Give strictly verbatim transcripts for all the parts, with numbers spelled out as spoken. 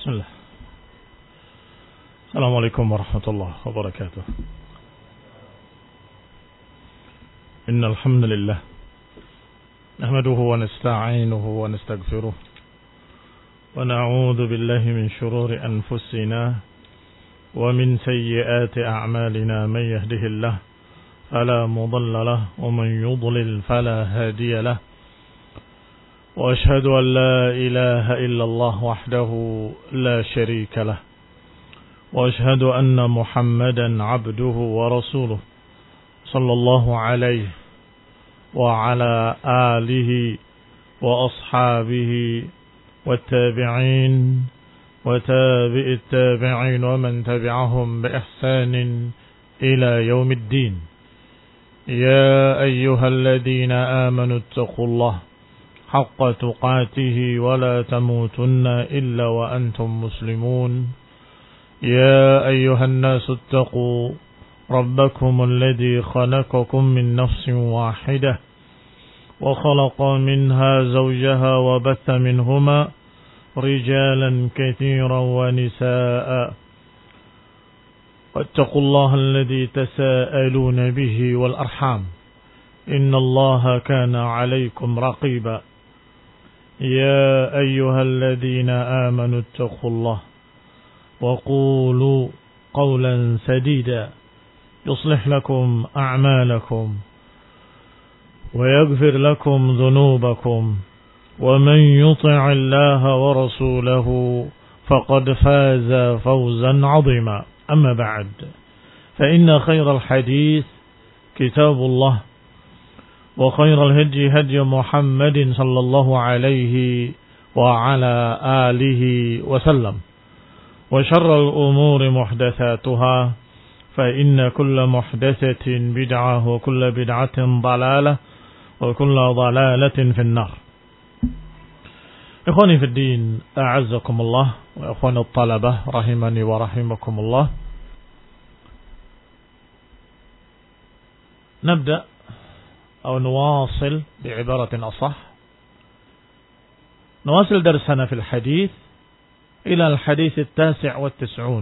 Bismillah. Assalamualaikum warahmatullahi wabarakatuh. Innal hamdalillah nahmaduhu wa nasta'inuhu wa nastaghfiruh wa na'udzu billahi min shururi anfusina wa min sayyiati a'malina man yahdihillahu fala mudilla lahu wa man yudlil fala hadiya lahu. وأشهد أن لا إله إلا الله وحده لا شريك له وأشهد أن محمدا عبده ورسوله صلى الله عليه وعلى آله وأصحابه والتابعين وتابع التابعين ومن تبعهم بإحسان إلى يوم الدين. يا أيها الذين آمنوا اتقوا الله حق تقاته ولا تموتن إلا وأنتم مسلمون. يا أيها الناس اتقوا ربكم الذي خلقكم من نفس واحدة وخلق منها زوجها وبث منهما رجالا كثيرا ونساء واتقوا الله الذي تساءلون به والأرحام إن الله كان عليكم رقيبا. يا أيها الذين آمنوا اتقوا الله وقولوا قولا سديدا يصلح لكم أعمالكم ويغفر لكم ذنوبكم ومن يطع الله ورسوله فقد فاز فوزا عظيما. أما بعد فإن خير الحديث كتاب الله وخير الهدي هدي محمد صلى الله عليه وعلى آله وسلم وشر الأمور محدثاتها فإن كل محدثة بدعة وكل بدعة ضلالة وكل ضلالة في النار. إخواني في الدين أعزكم الله وإخوان الطلبة رحمني ورحمكم الله. نبدأ أو نواصل بعبارة أصح نواصل درسنا في الحديث إلى الحديث التاسع والتسعون.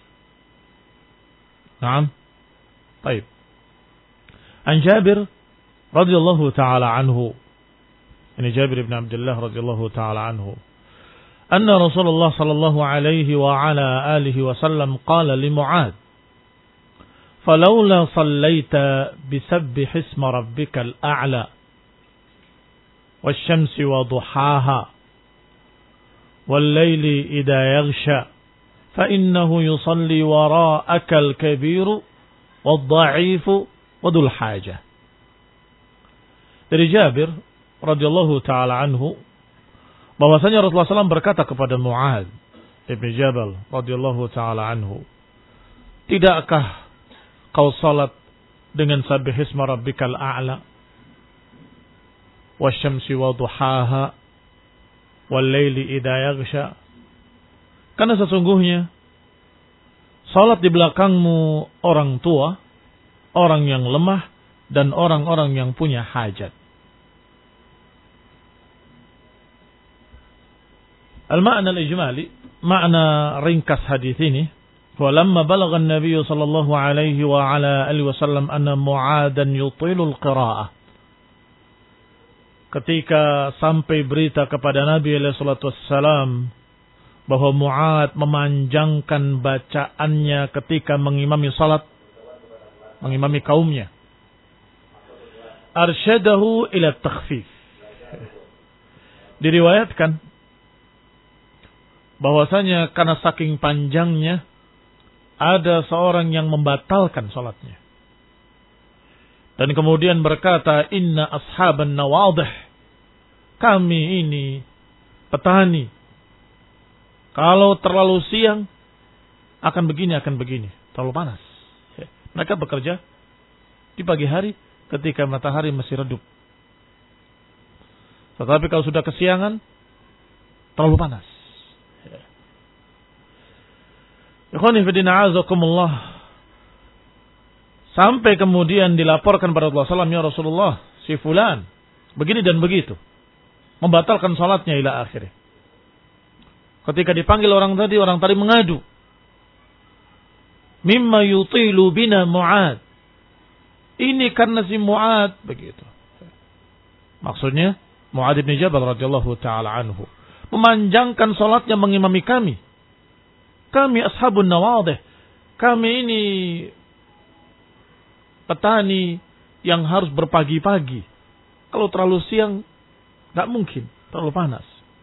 نعم. طيب. عن جابر رضي الله تعالى عنه، يعني جابر بن عبد الله رضي الله تعالى عنه، أن رسول الله صلى الله عليه وعلى آله وسلم قال لمعاذ: فلولا صليت بسبح اسم ربك الأعلى والشمس وضحاها والليل إذا يغشى فإنه يصلي وراءك الكبير والضعيف وذو الحاجة. Dari Jabir radhiyallahu taala anhu bahwasanya Rasulullah shallallahu alaihi wasallam berkata kepada Mu'adz ibn Jabal radhiyallahu taala anhu, tidakkah kau salat dengan sabbihisma rabbikal a'la wasyamsi wa duhaha wal laili idza yaghsha? Karena sesungguhnya salat di belakangmu orang tua, orang yang lemah dan orang-orang yang punya hajat. Al-ma'na al-ijmali, makna ringkas hadis ini, walamma balagha an-nabiy sallallahu alaihi wa ala alihi wasallam anna Mu'adhan yutilu al-qira'ah. Ketika sampai berita kepada Nabi alaihi salatu wassalam bahwa Mu'adz memanjangkan bacaannya ketika mengimami salat, mengimami kaumnya, arsyadahu ila takhfif. Diriwayatkan bahwasanya karena saking panjangnya ada seorang yang membatalkan salatnya. Dan kemudian berkata, inna ashaban nawadih, kami ini petani, kalau terlalu siang akan begini, akan begini, terlalu panas. Mereka bekerja di pagi hari ketika matahari masih redup. Tetapi kalau sudah kesiangan, terlalu panas. Ikhwani fillah azakumullah. Sampai kemudian dilaporkan pada Rasulullah sallallahu alaihi wasallam, ya Rasulullah, si fulan begini dan begitu, membatalkan salatnya ila akhirnya. Ketika dipanggil orang tadi, orang tadi mengadu. Mimma yutilu bina Mu'ad. Ini karena si Mu'ad. Begitu. Maksudnya, Mu'ad bin Jabal radhiyallahu ta'ala anhu. Memanjangkan salatnya mengimami kami. Kami ashabun nawadih. Kami ini petani yang harus berpagi-pagi. Kalau terlalu siang, tidak mungkin. Terlalu panas.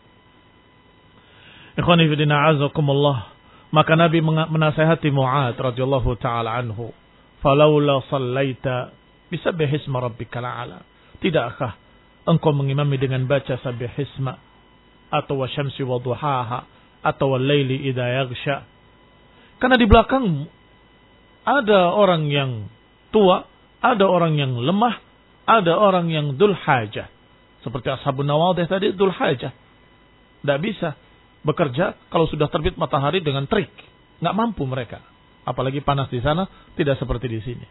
Ikhwani fillah a'azakumullah. Maka Nabi menasihati Mu'ad radhiyallahu ta'ala anhu. Falaula sallaita bisabbihisma rabbikal a'la. Tidakkah engkau mengimami dengan baca sabbihisma atau wasyamsi waduhaha atau wal-laili idza yaghsha? Karena di belakangmu ada orang yang tua, ada orang yang lemah, ada orang yang dzul hajah. Seperti ashabun nawadih tadi, dzul hajah. Tidak bisa bekerja kalau sudah terbit matahari dengan terik. Nggak mampu mereka. Apalagi panas di sana, tidak seperti di sini.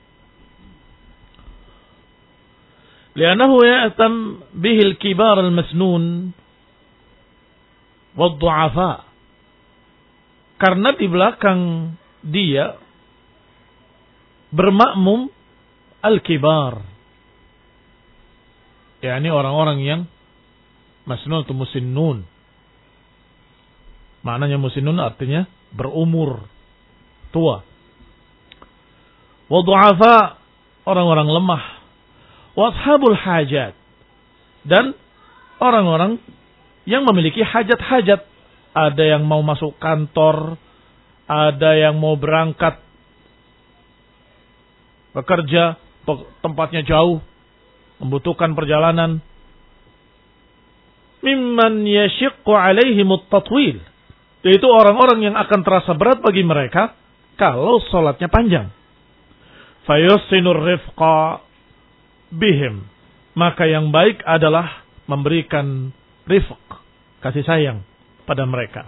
Li'annahu ya'tam bihil kibar al-masnun wad-du'afa. Karena di belakang dia bermakmum al-kibar. yakni orang-orang yang masnun atau musinnun. Maknanya musinnun artinya berumur, tua. Wa du'afa, orang-orang lemah. Wa ashabul hajat, dan orang-orang yang memiliki hajat-hajat. Ada yang mau masuk kantor, ada yang mau berangkat bekerja, tempatnya jauh, membutuhkan perjalanan. Mimman yashiqqu alaihimut tatwil, yaitu orang-orang yang akan terasa berat bagi mereka kalau sholatnya panjang. Fayusinur rifqa bihim, maka yang baik adalah memberikan rifq, kasih sayang pada mereka.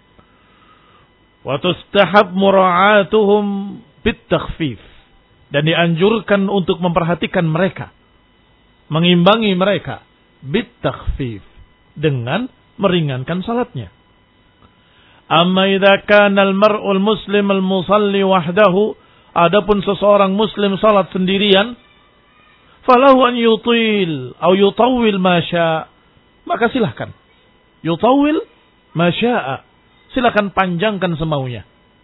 Wa tustahab mura'atuhum bitakhfif, dan dianjurkan untuk memperhatikan mereka, mengimbangi mereka bitakhfif, dengan meringankan salatnya. Amma idza kana al-mar'u al-muslim al-musalli wahdahu, adapun seseorang muslim salat sendirian, falahu an yutil atau yutawwil ma syaa, maka silahkan yutawwil ma syaa, silakan panjangkan semaunya.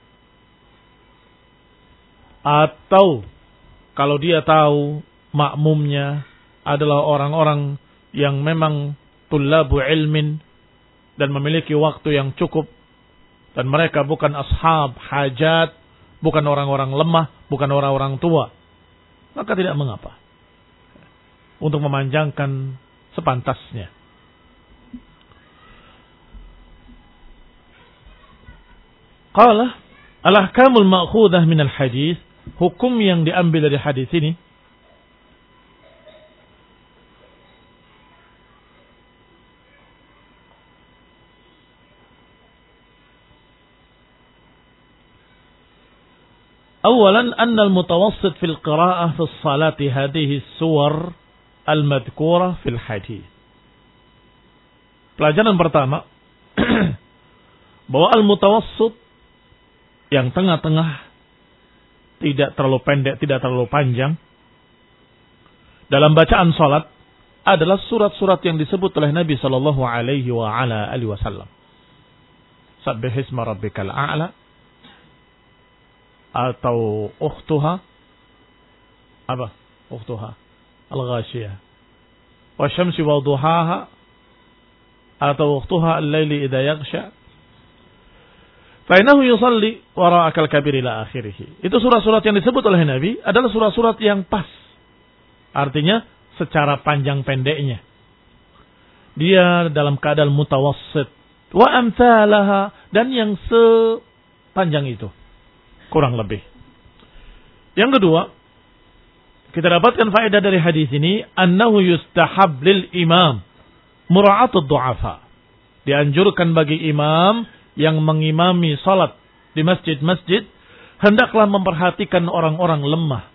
Atau kalau dia tahu makmumnya adalah orang-orang yang memang tullabu ilmin dan memiliki waktu yang cukup, dan mereka bukan ashab hajat, bukan orang-orang lemah, bukan orang-orang tua, maka tidak mengapa untuk memanjangkan sepantasnya. Qala al-ahkamul ma'khudah minal hadis, hukum yang diambil dari hadis ini. Awalan, anna al-mutawassit fil qira'ah fi salati hadhihi as-suwar al-madhkurah fil hadis. Pelajaran pertama, bahwa al-mutawassit, yang tengah-tengah, tidak terlalu pendek, tidak terlalu panjang, dalam bacaan salat adalah surat-surat yang disebut oleh Nabi sallallahu alaihi wa ala alihi wasallam. Sabbihisma rabbikal a'la, atau ukhtuha, apa? Ukhtuha al-ghashiyah. Wa syamsi wa duhaha, atau ukhtuha al-laili idza yaghsha. Fa innahu yusalli wara'akal kabir ila akhirih. Itu surat-surat yang disebut oleh Nabi adalah surat-surat yang pas. Artinya secara panjang pendeknya. Dia dalam keadaan mutawassit. Wa amthalaha, dan yang sepanjang itu. Kurang lebih. Yang kedua, kita dapatkan faedah dari hadis ini, annahu yustahab lil imam mura'atud du'afa. Dianjurkan bagi imam yang mengimami salat di masjid-masjid, hendaklah memperhatikan orang-orang lemah.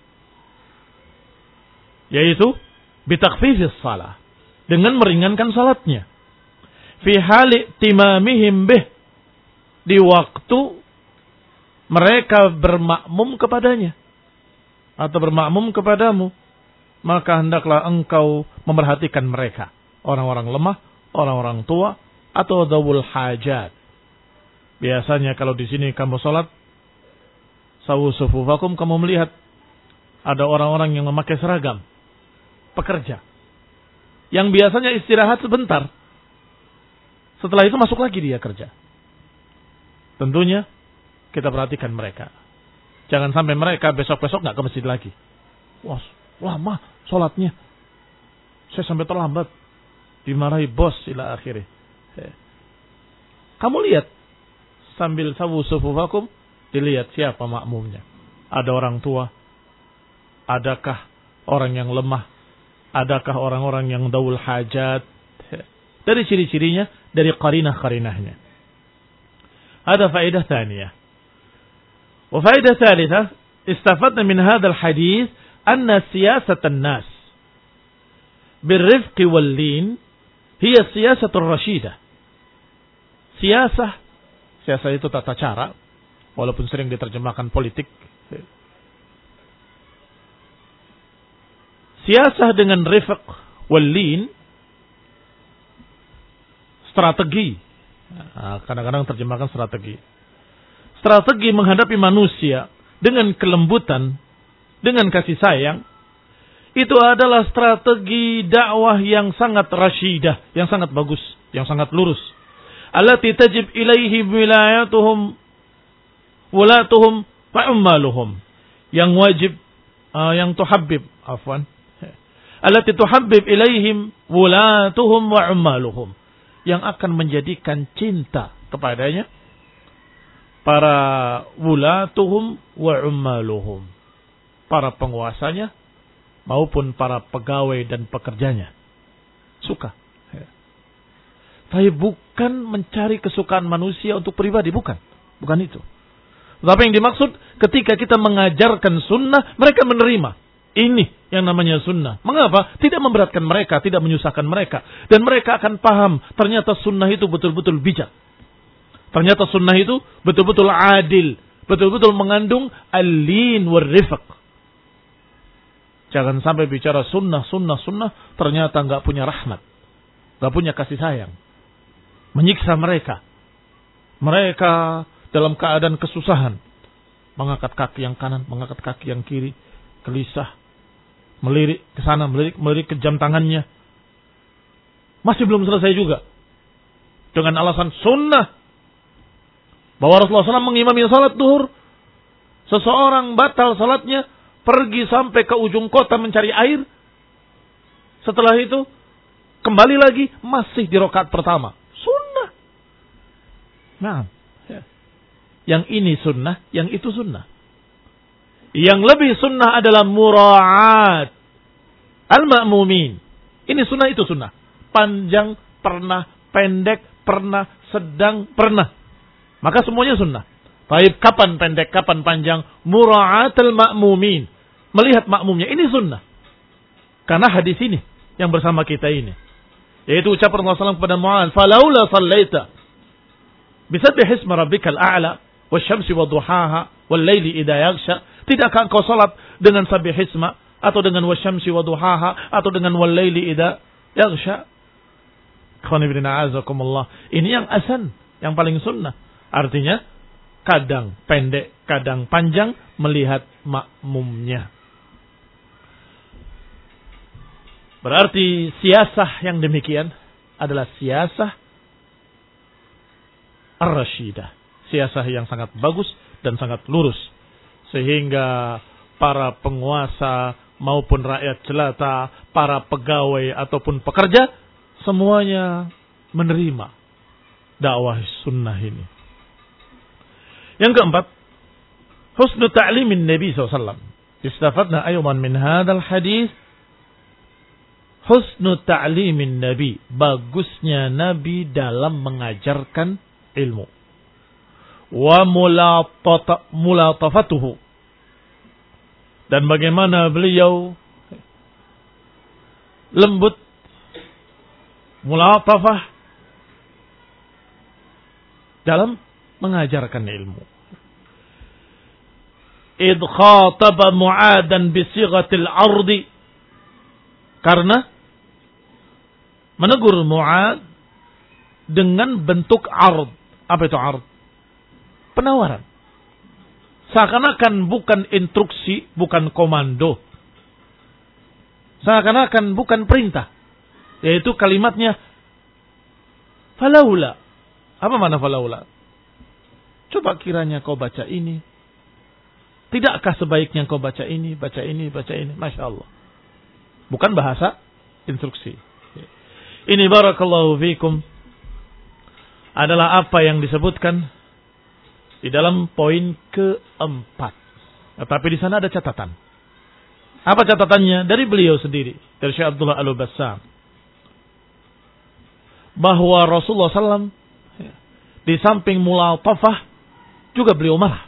Yaitu bitakhfifis salah, dengan meringankan salatnya. Fi hali timamihim bih, di waktu mereka bermakmum kepadanya atau bermakmum kepadamu, maka hendaklah engkau memerhatikan mereka, orang-orang lemah, orang-orang tua, atau dzawul hajat. Biasanya kalau di sini kamu sholat, sawu sufufakum, kamu melihat ada orang-orang yang memakai seragam pekerja, yang biasanya istirahat sebentar, setelah itu masuk lagi dia kerja. Tentunya kita perhatikan mereka. Jangan sampai mereka besok-besok nggak ke masjid lagi. Wah, lama sholatnya, saya sampai terlambat, dimarahi bos ila akhirnya. Kamu lihat sambil sawu sufufakum, dilihat siapa makmumnya. Ada orang tua, adakah orang yang lemah, adakah orang-orang yang daul hajat. Dari ciri-cirinya, dari qarinah-qarinahnya. Ada faedah tsaniyah. Wa faedah tsalitsah, istafadna min hadzal hadits anna siyasatan nas birrifqi wal lin hiya siyasatur rasyidah. Siyasah, siyasah itu tata cara, walaupun sering diterjemahkan politik. Siyasah dengan rifq wal lin, strategi. Nah, kadang-kadang terjemahkan strategi. Strategi menghadapi manusia dengan kelembutan, dengan kasih sayang, itu adalah strategi dakwah yang sangat rasyidah, yang sangat bagus, yang sangat lurus. Allati tajib ilaihi wilayatuhum wulatuhum wa ummaluhum. Yang wajib, uh, yang tuhabbib, afwan. Allati tuhabbib ilaihim wulatuhum wa ummaluhum. Yang akan menjadikan cinta kepadanya para wulatuhum wa ummaluhum, para penguasanya maupun para pegawai dan pekerjanya. Suka. Tapi bukan mencari kesukaan manusia untuk pribadi, bukan. Bukan itu. Tapi yang dimaksud ketika kita mengajarkan sunnah, mereka menerima. Ini yang namanya sunnah. Mengapa? Tidak memberatkan mereka, tidak menyusahkan mereka. Dan mereka akan paham, ternyata sunnah itu betul-betul bijak. Ternyata sunnah itu betul-betul adil. Betul-betul mengandung al-lin wal-rifq. Jangan sampai bicara sunnah, sunnah, sunnah, ternyata nggak punya rahmat. Nggak punya kasih sayang. Menyiksa mereka. Mereka dalam keadaan kesusahan. Mengangkat kaki yang kanan, mengangkat kaki yang kiri. Gelisah. Melirik ke sana, melirik, melirik ke jam tangannya. Masih belum selesai juga. Dengan alasan sunnah. Bahwa Rasulullah shallallahu alaihi wasallam mengimami salat duhur. Seseorang batal salatnya, pergi sampai ke ujung kota mencari air. Setelah itu, kembali lagi, masih di rakaat pertama. Sunnah. Nah, yang ini sunnah, yang itu sunnah. Yang lebih sunnah adalah mura'at al-ma'mumin. Ini sunnah, itu sunnah. Panjang, pernah. Pendek, pernah. Sedang, pernah. Maka semuanya sunnah. Baik, kapan pendek, kapan panjang. Mura'at al-ma'mumin. Melihat makmumnya. Ini sunnah. Karena hadis ini yang bersama kita ini. Yaitu ucapan Rasulullah shallallahu alaihi wasallam kepada Mu'adz. Falaula sallaita bisabbih isma rabbikal a'la wasyamsi waduhaha wal laili idza yaghsha. Tidakkah engkau salat dengan sabih hisma atau dengan wasyamsi waduhaha atau dengan wal laili idza yaghsha? Ini yang asan, yang paling sunnah. Artinya kadang pendek, kadang panjang melihat makmumnya. Berarti siasah yang demikian adalah siasah ar-rasyidah. Siasah yang sangat bagus dan sangat lurus. Sehingga para penguasa maupun rakyat jelata, para pegawai ataupun pekerja, semuanya menerima dakwah sunnah ini. Yang keempat, husnu ta'limin Nabi sallallahu alaihi wasallam. Istafadna aydan min hadzal hadis husnu ta'limin Nabi, bagusnya Nabi dalam mengajarkan ilmu. Wa mulatafatuhu, dan bagaimana beliau lembut, mulatafah dalam mengajarkan ilmu. Idh khataba Mu'adan bisighatil ardi. Karena menegur Mu'ad dengan bentuk ard. Apa itu ard? Penawaran. Seakan-akan bukan instruksi, bukan komando. Seakan-akan bukan perintah. Yaitu kalimatnya falaula. Apa makna falaula? Coba kiranya kau baca ini. Tidakkah sebaiknya kau baca ini, baca ini, baca ini. Masya Allah. Bukan bahasa instruksi. Ini barakallahu fikum adalah apa yang disebutkan di dalam poin keempat. Tetapi di sana ada catatan. Apa catatannya? Dari beliau sendiri. Dari Syekh Abdullah Al-Bassam. Bahwa Rasulullah sallallahu alaihi wasallam di samping mulatafah juga beliau marah.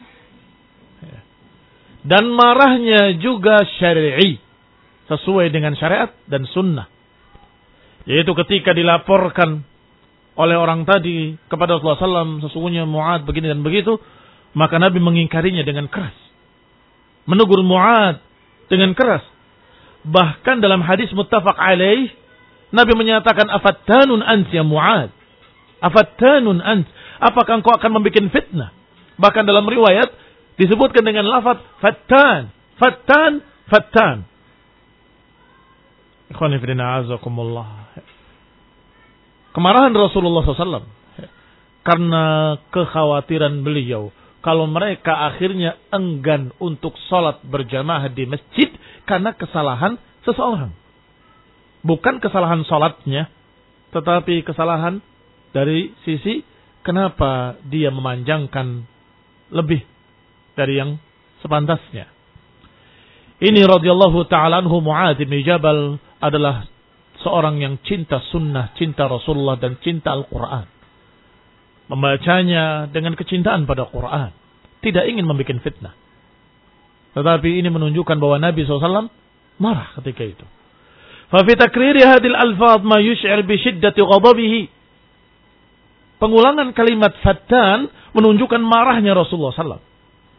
Dan marahnya juga syar'i. Sesuai dengan syariat dan sunnah. Yaitu ketika dilaporkan oleh orang tadi kepada Rasulullah sallallahu alaihi wasallam, sesungguhnya Mu'ad begini dan begitu, maka Nabi mengingkarinya dengan keras. Menegur Mu'ad dengan keras. Bahkan dalam hadis muttafaq alaih, Nabi menyatakan, afattanun ant ya Mu'ad. Afattanun ant. Apakah engkau akan membuat fitnah? Bahkan dalam riwayat disebutkan dengan lafaz fattan, fattan, fattan. Ikhwani fillah azakumullah. Kemarahan Rasulullah sallallahu alaihi wasallam karena kekhawatiran beliau kalau mereka akhirnya enggan untuk sholat berjamaah di masjid karena kesalahan seseorang. Bukan kesalahan sholatnya, tetapi kesalahan dari sisi kenapa dia memanjangkan lebih dari yang sepantasnya. Ini radhiyallahu ta'ala anhu Mu'ad bin Jabal adalah seorang yang cinta sunnah, cinta Rasulullah dan cinta Al-Quran. Membacanya dengan kecintaan pada Quran. Tidak ingin membuat fitnah. Tetapi ini menunjukkan bahwa Nabi shallallahu alaihi wasallam marah ketika itu. Fafi takriri hadil alfaz ma yush'ir bi shiddati ghadabihi. Pengulangan kalimat fattan menunjukkan marahnya Rasulullah sallallahu alaihi wasallam.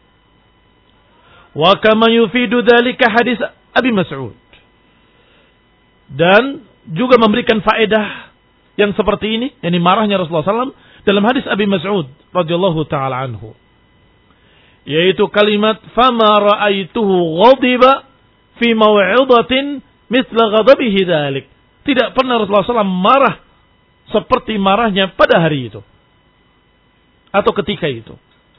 Wa kama yufidu dhalika hadis Abi Mas'ud. Dan juga memberikan faedah yang seperti ini, yakni marahnya Rasulullah sallallahu alaihi wasallam dalam hadis Abi Mas'ud radhiyallahu taala anhu, yaitu kalimat fama ra'aituhu ghadiba fi maw'idatin mithla ghadabihi dzalik. Tidak pernah Rasulullah sallallahu alaihi wasallam marah seperti marahnya pada hari itu atau ketika itu.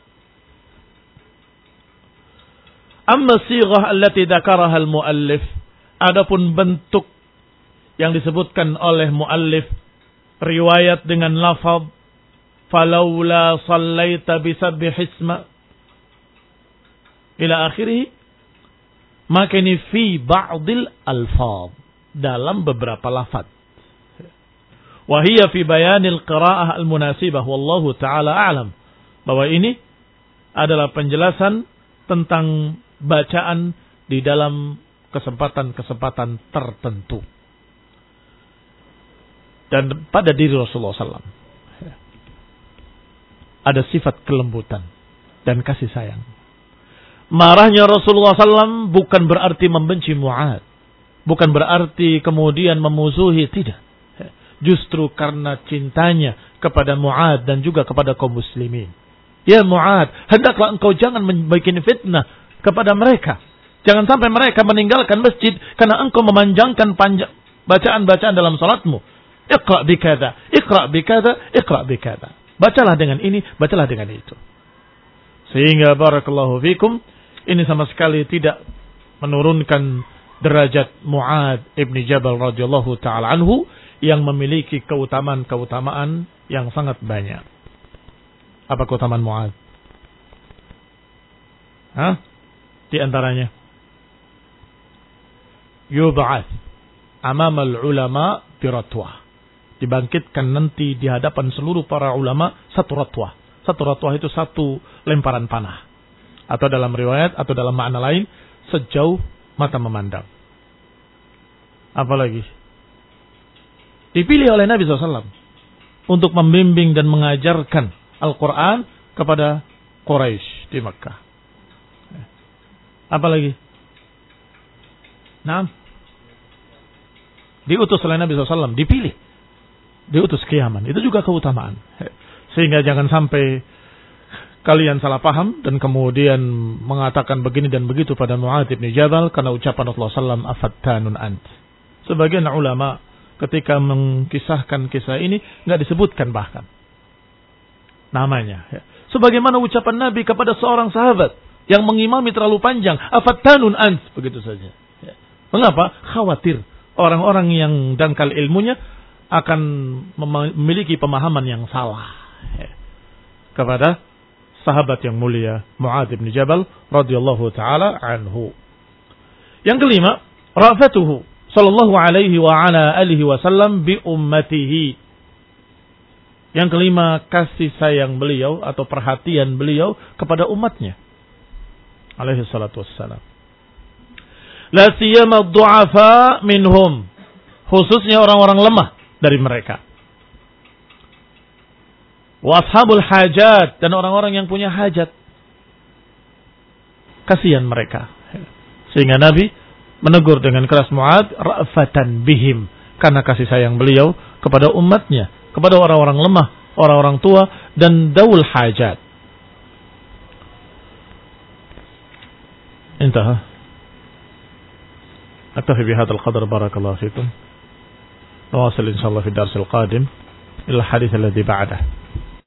Amma sighah allati dzakaraha al-muallif, adapun bentuk yang disebutkan oleh muallif, riwayat dengan lafaz falaula sallaita bisabbih isma ila akhirih, maka ini fi ba'dil alfaz, dalam beberapa lafaz. Wa hiya fi bayanil qiraa'ah al-munasibah wallahu taala a'lam, bahwa ini adalah penjelasan tentang bacaan di dalam kesempatan-kesempatan tertentu. Dan pada diri Rasulullah sallallahu alaihi wasallam ada sifat kelembutan dan kasih sayang. Marahnya Rasulullah sallallahu alaihi wasallam bukan berarti membenci Mu'ad, bukan berarti kemudian memusuhi, tidak. Justru karena cintanya kepada Mu'ad dan juga kepada kaum muslimin. Ya Mu'ad, hendaklah engkau jangan membuat fitnah kepada mereka. Jangan sampai mereka meninggalkan masjid karena engkau memanjangkan panjang bacaan-bacaan dalam salatmu. Iqra' bikada, iqra' bikada, iqra' bikada. Bacalah dengan ini, bacalah dengan itu. Sehingga barakallahu fikum, ini sama sekali tidak menurunkan derajat Mu'ad ibni Jabal radhiyallahu ta'ala anhu yang memiliki keutamaan-keutamaan yang sangat banyak. Apa keutamaan Mu'ad? Hah? Di antaranya yub'ats amamal ulama biratwah. Dibangkitkan nanti di hadapan seluruh para ulama satu ratwah. Satu ratwah itu satu lemparan panah. Atau dalam riwayat atau dalam makna lain, sejauh mata memandang. Apalagi dipilih oleh Nabi shallallahu alaihi wasallam untuk membimbing dan mengajarkan Al-Quran kepada Quraisy di Makkah. Apa lagi? Nah, diutus oleh Nabi shallallahu alaihi wasallam, dipilih, diutus ke Yaman. Itu juga keutamaan. Sehingga jangan sampai kalian salah paham dan kemudian mengatakan begini dan begitu pada Mu'adz bin Jabal karena ucapan Rasulullah shallallahu alaihi wasallam, afattanun ant. Sebagian ulama ketika mengkisahkan kisah ini nggak disebutkan bahkan namanya. Sebagaimana ucapan Nabi kepada seorang sahabat yang mengimami terlalu panjang, afattanun ant, begitu saja. Mengapa? Khawatir orang-orang yang dangkal ilmunya akan memiliki pemahaman yang salah kepada sahabat yang mulia Mu'adz bin Jabal radhiyallahu taala anhu. Yang kelima, rafatuhu sallallahu alaihi wa ala alihi wasallam bi ummatihi. Yang kelima, kasih sayang beliau atau perhatian beliau kepada umatnya. Alaihi salatu wassalam. La siyama du'afa minhum. Khususnya orang-orang lemah dari mereka. Wa ashabul hajat, dan orang-orang yang punya hajat. Kasihan mereka. Sehingga Nabi menegur dengan keras Mu'adz, ra'fatan bihim, karena kasih sayang beliau kepada umatnya, kepada orang-orang lemah, orang-orang tua, dan daul hajat. Intah. أكتفي بهذا القدر بارك الله فيكم. نواصل إن شاء الله في الدرس القادم إلى الحديث الذي بعده.